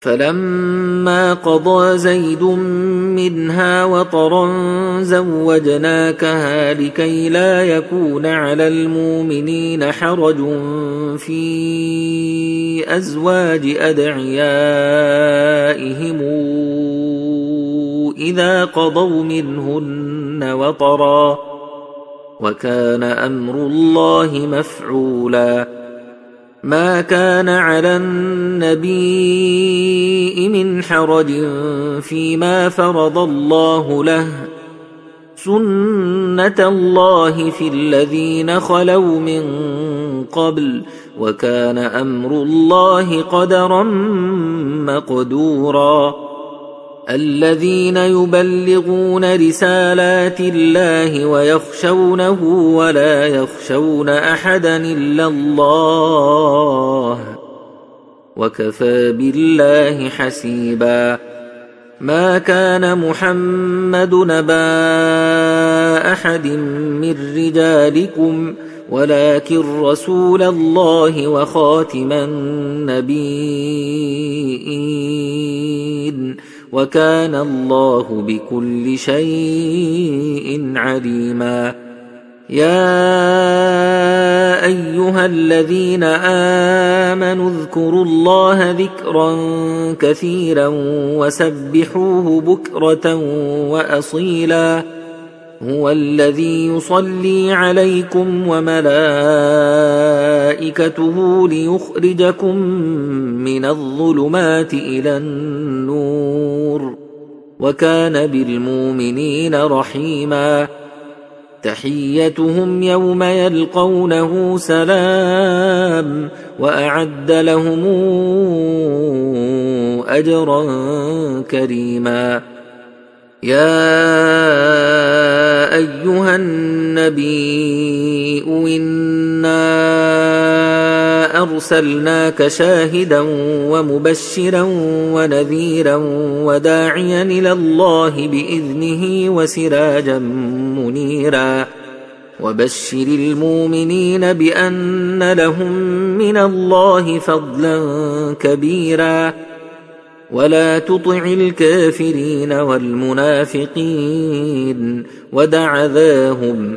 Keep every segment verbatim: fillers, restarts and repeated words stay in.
فلما قضى زيد منها وطرا زوجناكها لكي لا يكون على المؤمنين حرج في أزواج أدعيائهم إذا قضوا منهن وطرا وكان أمر الله مفعولا. ما كان على النبي من حرج فيما فرض الله له سنة الله في الذين خلوا من قبل وكان أمر الله قدرا مقدورا. الذين يبلغون رسالات الله ويخشونه ولا يخشون أحدا إلا الله وكفى بالله حسيبا. ما كان محمد نبا أحد من رجالكم ولكن رسول الله وخاتم النبيين وكان الله بكل شيء عليما. يا أيها الذين آمنوا اذكروا الله ذكرا كثيرا وسبحوه بكرة وأصيلا. هو الذي يصلي عليكم وملائكته ليخرجكم من الظلمات إلى النور وكان بالمؤمنين رحيما. تحيتهم يوم يلقونه سلام وأعد لهم أجرا كريما. يا أيها النبي إنا أرسلناك شاهدا ومبشرا ونذيرا وداعيا إلى الله بإذنه وسراجا منيرا. وبشر المؤمنين بأن لهم من الله فضلا كبيرا. ولا تطع الكافرين والمنافقين ودع ذاهم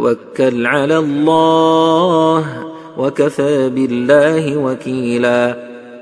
وتوكل على الله وكفى بالله وكيلا.